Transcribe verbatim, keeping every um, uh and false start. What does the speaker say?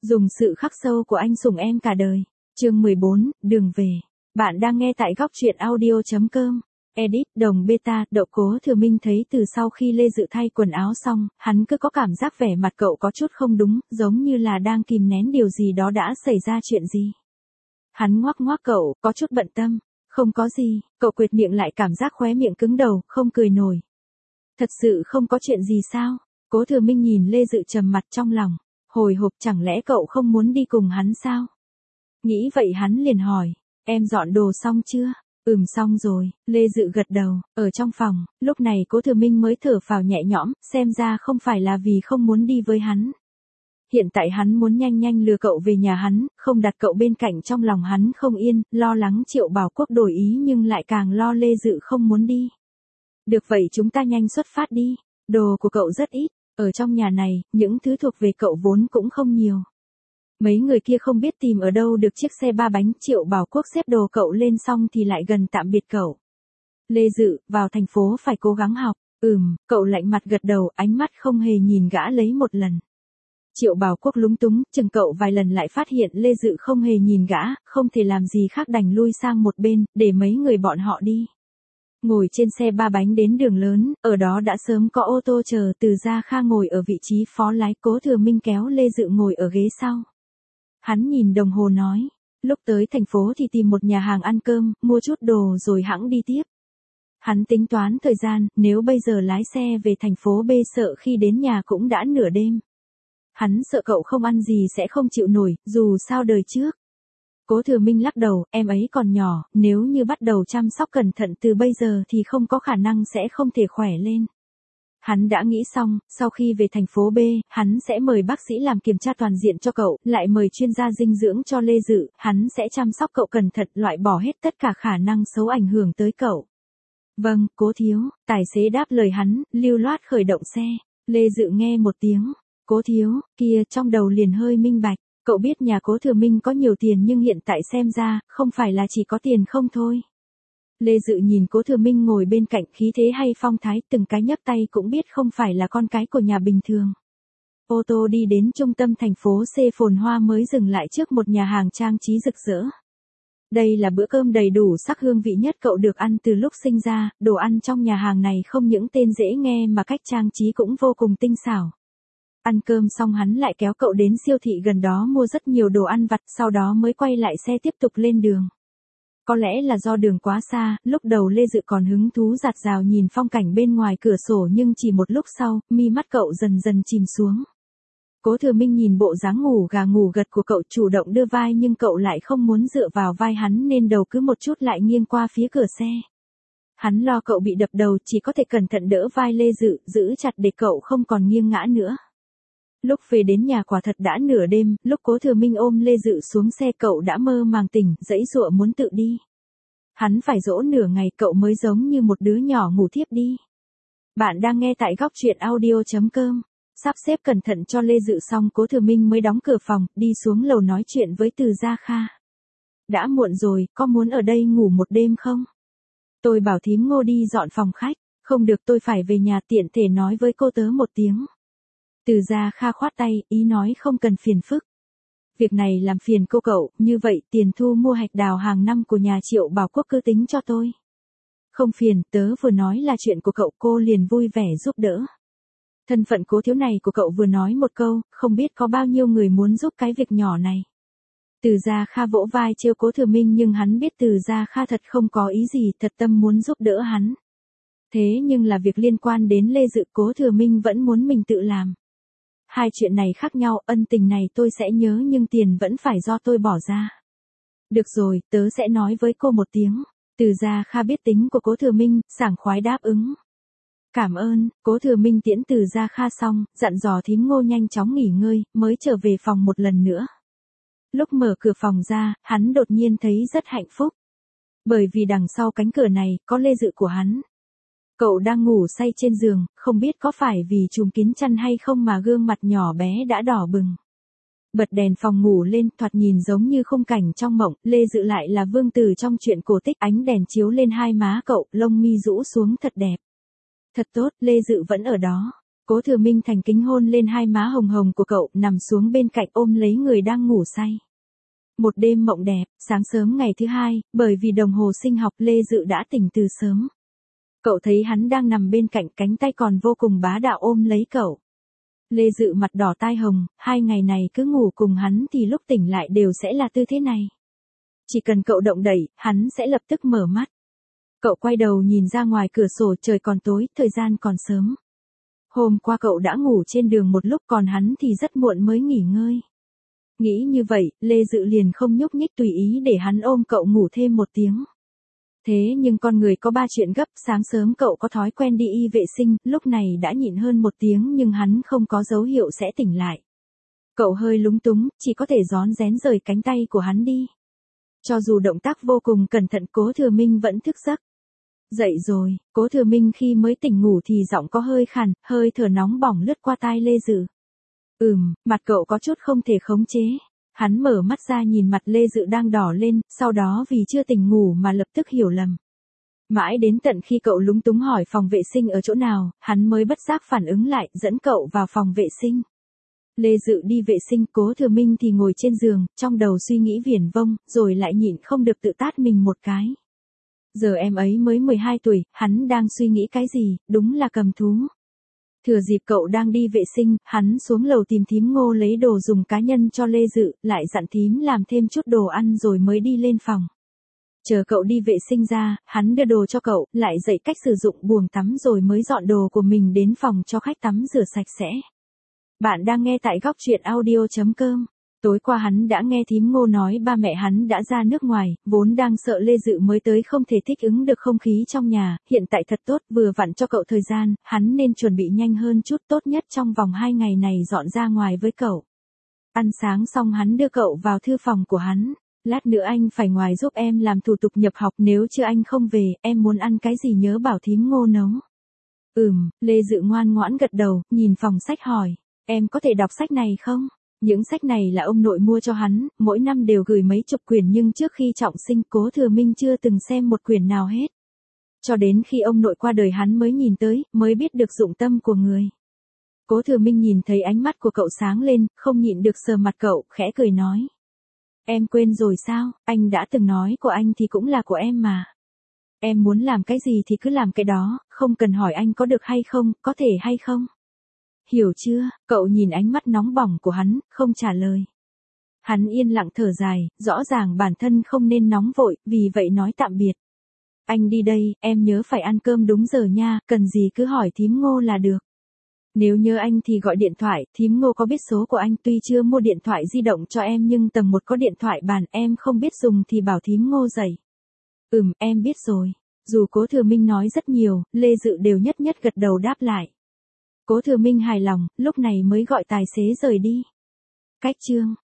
Dùng sự khắc sâu của anh sủng em cả đời. Chương mười bốn, đường về. Bạn đang nghe tại góc truyện audio chấm com. Edit, đồng beta, Đậu. Cố Thừa Minh thấy từ sau khi Lê Dự thay quần áo xong, hắn cứ có cảm giác vẻ mặt cậu có chút không đúng, giống như là đang kìm nén điều gì đó đã xảy ra chuyện gì. Hắn ngoác ngoác cậu, có chút bận tâm. Không có gì, cậu quệt miệng lại cảm giác khóe miệng cứng đầu, không cười nổi. Thật sự không có chuyện gì sao? Cố Thừa Minh nhìn Lê Dự trầm mặt trong lòng. Hồi hộp, chẳng lẽ cậu không muốn đi cùng hắn sao? Nghĩ vậy hắn liền hỏi, em dọn đồ xong chưa? Ừm xong rồi, Lê Dự gật đầu. Ở trong phòng, lúc này Cố Thừa Minh mới thở phào nhẹ nhõm, xem ra không phải là vì không muốn đi với hắn. Hiện tại hắn muốn nhanh nhanh lừa cậu về nhà hắn, không đặt cậu bên cạnh trong lòng hắn không yên, lo lắng Triệu Bảo Quốc đổi ý nhưng lại càng lo Lê Dự không muốn đi. Được vậy chúng ta nhanh xuất phát đi, đồ của cậu rất ít, ở trong nhà này, những thứ thuộc về cậu vốn cũng không nhiều. Mấy người kia không biết tìm ở đâu được chiếc xe ba bánh. Triệu Bảo Quốc xếp đồ cậu lên xong thì lại gần tạm biệt cậu. Lê Dự, vào thành phố phải cố gắng học. Ừm, cậu lạnh mặt gật đầu, ánh mắt không hề nhìn gã lấy một lần. Triệu Bảo Quốc lúng túng, chừng cậu vài lần lại phát hiện Lê Dự không hề nhìn gã, không thể làm gì khác đành lui sang một bên, để mấy người bọn họ đi. Ngồi trên xe ba bánh đến đường lớn, ở đó đã sớm có ô tô chờ. Từ Gia Kha ngồi ở vị trí phó lái, Cố Thừa Minh kéo Lê Dự ngồi ở ghế sau. Hắn nhìn đồng hồ nói, lúc tới thành phố thì tìm một nhà hàng ăn cơm, mua chút đồ rồi hẵng đi tiếp. Hắn tính toán thời gian, nếu bây giờ lái xe về thành phố B sợ khi đến nhà cũng đã nửa đêm. Hắn sợ cậu không ăn gì sẽ không chịu nổi, dù sao đời trước. Cố Thừa Minh lắc đầu, em ấy còn nhỏ, nếu như bắt đầu chăm sóc cẩn thận từ bây giờ thì không có khả năng sẽ không thể khỏe lên. Hắn đã nghĩ xong, sau khi về thành phố B, hắn sẽ mời bác sĩ làm kiểm tra toàn diện cho cậu, lại mời chuyên gia dinh dưỡng cho Lê Dự, hắn sẽ chăm sóc cậu cẩn thận, loại bỏ hết tất cả khả năng xấu ảnh hưởng tới cậu. Vâng, Cố thiếu, tài xế đáp lời hắn, lưu loát khởi động xe. Lê Dự nghe một tiếng, Cố thiếu, kia trong đầu liền hơi minh bạch. Cậu biết nhà Cố Thừa Minh có nhiều tiền nhưng hiện tại xem ra, không phải là chỉ có tiền không thôi. Lê Dự nhìn Cố Thừa Minh ngồi bên cạnh, khí thế hay phong thái, từng cái nhấp tay cũng biết không phải là con cái của nhà bình thường. Ô tô đi đến trung tâm thành phố C phồn hoa mới dừng lại trước một nhà hàng trang trí rực rỡ. Đây là bữa cơm đầy đủ sắc hương vị nhất cậu được ăn từ lúc sinh ra, đồ ăn trong nhà hàng này không những tên dễ nghe mà cách trang trí cũng vô cùng tinh xảo. Ăn cơm xong hắn lại kéo cậu đến siêu thị gần đó mua rất nhiều đồ ăn vặt, sau đó mới quay lại xe tiếp tục lên đường. Có lẽ là do đường quá xa, lúc đầu Lê Dự còn hứng thú dạt dào nhìn phong cảnh bên ngoài cửa sổ nhưng chỉ một lúc sau, mi mắt cậu dần dần chìm xuống. Cố Thừa Minh nhìn bộ dáng ngủ gà ngủ gật của cậu chủ động đưa vai nhưng cậu lại không muốn dựa vào vai hắn nên đầu cứ một chút lại nghiêng qua phía cửa xe. Hắn lo cậu bị đập đầu chỉ có thể cẩn thận đỡ vai Lê Dự, giữ chặt để cậu không còn nghiêng ngã nữa. Lúc về đến nhà quả thật đã nửa đêm, lúc Cố Thừa Minh ôm Lê Dự xuống xe cậu đã mơ màng tỉnh, giãy giụa muốn tự đi. Hắn phải dỗ nửa ngày cậu mới giống như một đứa nhỏ ngủ thiếp đi. Bạn đang nghe tại góc truyện audio chấm com. Sắp xếp cẩn thận cho Lê Dự xong Cố Thừa Minh mới đóng cửa phòng, đi xuống lầu nói chuyện với Từ Gia Kha. Đã muộn rồi, có muốn ở đây ngủ một đêm không? Tôi bảo thím Ngô đi dọn phòng khách, không được tôi phải về nhà tiện thể nói với cô tớ một tiếng. Từ Gia Kha khoát tay, ý nói không cần phiền phức. Việc này làm phiền cô cậu, như vậy tiền thu mua hạch đào hàng năm của nhà Triệu Bảo Quốc cứ tính cho tôi. Không phiền, tớ vừa nói là chuyện của cậu, cô liền vui vẻ giúp đỡ. Thân phận Cố thiếu này của cậu vừa nói một câu, không biết có bao nhiêu người muốn giúp cái việc nhỏ này. Từ Gia Kha vỗ vai trêu Cố Thừa Minh nhưng hắn biết Từ Gia Kha thật không có ý gì, thật tâm muốn giúp đỡ hắn. Thế nhưng là việc liên quan đến Lê Dự, Cố Thừa Minh vẫn muốn mình tự làm. Hai chuyện này khác nhau, ân tình này tôi sẽ nhớ nhưng tiền vẫn phải do tôi bỏ ra. Được rồi, tớ sẽ nói với cô một tiếng. Từ Gia Kha biết tính của Cố Thừa Minh, sảng khoái đáp ứng. Cảm ơn. Cố Thừa Minh tiễn Từ Gia Kha xong, dặn dò thím Ngô nhanh chóng nghỉ ngơi, mới trở về phòng một lần nữa. Lúc mở cửa phòng ra, hắn đột nhiên thấy rất hạnh phúc. Bởi vì đằng sau cánh cửa này, có Lê Dự của hắn. Cậu đang ngủ say trên giường, không biết có phải vì trùm kín chăn hay không mà gương mặt nhỏ bé đã đỏ bừng. Bật đèn phòng ngủ lên, thoạt nhìn giống như khung cảnh trong mộng, Lê Dự lại là vương tử trong truyện cổ tích, ánh đèn chiếu lên hai má cậu, lông mi rũ xuống thật đẹp. Thật tốt, Lê Dự vẫn ở đó. Cố Thừa Minh thành kính hôn lên hai má hồng hồng của cậu, nằm xuống bên cạnh ôm lấy người đang ngủ say. Một đêm mộng đẹp, sáng sớm ngày thứ hai, bởi vì đồng hồ sinh học Lê Dự đã tỉnh từ sớm. Cậu thấy hắn đang nằm bên cạnh, cánh tay còn vô cùng bá đạo ôm lấy cậu. Lê Dự mặt đỏ tai hồng, hai ngày này cứ ngủ cùng hắn thì lúc tỉnh lại đều sẽ là tư thế này. Chỉ cần cậu động đẩy, hắn sẽ lập tức mở mắt. Cậu quay đầu nhìn ra ngoài cửa sổ, trời còn tối, thời gian còn sớm. Hôm qua cậu đã ngủ trên đường một lúc, còn hắn thì rất muộn mới nghỉ ngơi. Nghĩ như vậy, Lê Dự liền không nhúc nhích, tùy ý để hắn ôm cậu ngủ thêm một tiếng. Thế nhưng con người có ba chuyện gấp, sáng sớm cậu có thói quen đi y vệ sinh, lúc này đã nhịn hơn một tiếng nhưng hắn không có dấu hiệu sẽ tỉnh lại. Cậu hơi lúng túng, chỉ có thể rón rén rời cánh tay của hắn đi. Cho dù động tác vô cùng cẩn thận, Cố Thừa Minh vẫn thức giấc. Dậy rồi, Cố Thừa Minh khi mới tỉnh ngủ thì giọng có hơi khàn, hơi thở nóng bỏng lướt qua tai Lê Dự. Ừm, mặt cậu có chút không thể khống chế. Hắn mở mắt ra nhìn mặt Lê Dự đang đỏ lên, sau đó vì chưa tỉnh ngủ mà lập tức hiểu lầm. Mãi đến tận khi cậu lúng túng hỏi phòng vệ sinh ở chỗ nào, hắn mới bất giác phản ứng lại, dẫn cậu vào phòng vệ sinh. Lê Dự đi vệ sinh, Cố Thừa Minh thì ngồi trên giường, trong đầu suy nghĩ viển vông, rồi lại nhịn không được tự tát mình một cái. Giờ em ấy mới mười hai tuổi, hắn đang suy nghĩ cái gì, đúng là cầm thú. Thừa dịp cậu đang đi vệ sinh, hắn xuống lầu tìm thím Ngô lấy đồ dùng cá nhân cho Lê Dự, lại dặn thím làm thêm chút đồ ăn rồi mới đi lên phòng. Chờ cậu đi vệ sinh ra, hắn đưa đồ cho cậu, lại dạy cách sử dụng buồng tắm rồi mới dọn đồ của mình đến phòng cho khách tắm rửa sạch sẽ. Bạn đang nghe tại góc truyện audio chấm com. Tối qua hắn đã nghe thím Ngô nói ba mẹ hắn đã ra nước ngoài, vốn đang sợ Lê Dự mới tới không thể thích ứng được không khí trong nhà, hiện tại thật tốt, vừa vặn cho cậu thời gian, hắn nên chuẩn bị nhanh hơn chút, tốt nhất trong vòng hai ngày này dọn ra ngoài với cậu. Ăn sáng xong hắn đưa cậu vào thư phòng của hắn, lát nữa anh phải ngoài giúp em làm thủ tục nhập học, nếu chưa anh không về, em muốn ăn cái gì nhớ bảo thím Ngô nấu. Ừm, Lê Dự ngoan ngoãn gật đầu, nhìn phòng sách hỏi, em có thể đọc sách này không? Những sách này là ông nội mua cho hắn, mỗi năm đều gửi mấy chục quyển nhưng trước khi trọng sinh Cố Thừa Minh chưa từng xem một quyển nào hết. Cho đến khi ông nội qua đời hắn mới nhìn tới, mới biết được dụng tâm của người. Cố Thừa Minh nhìn thấy ánh mắt của cậu sáng lên, không nhịn được sờ mặt cậu, khẽ cười nói. Em quên rồi sao, anh đã từng nói của anh thì cũng là của em mà. Em muốn làm cái gì thì cứ làm cái đó, không cần hỏi anh có được hay không, có thể hay không. Hiểu chưa, cậu nhìn ánh mắt nóng bỏng của hắn, không trả lời. Hắn yên lặng thở dài, rõ ràng bản thân không nên nóng vội, vì vậy nói tạm biệt. Anh đi đây, em nhớ phải ăn cơm đúng giờ nha, cần gì cứ hỏi thím Ngô là được. Nếu nhớ anh thì gọi điện thoại, thím Ngô có biết số của anh, tuy chưa mua điện thoại di động cho em nhưng tầng một có điện thoại bàn, em không biết dùng thì bảo thím Ngô dạy. Ừm, em biết rồi. Dù Cố Thừa Minh nói rất nhiều, Lê Dự đều nhất nhất gật đầu đáp lại. Cố Thừa Minh hài lòng, lúc này mới gọi tài xế rời đi. Cách chương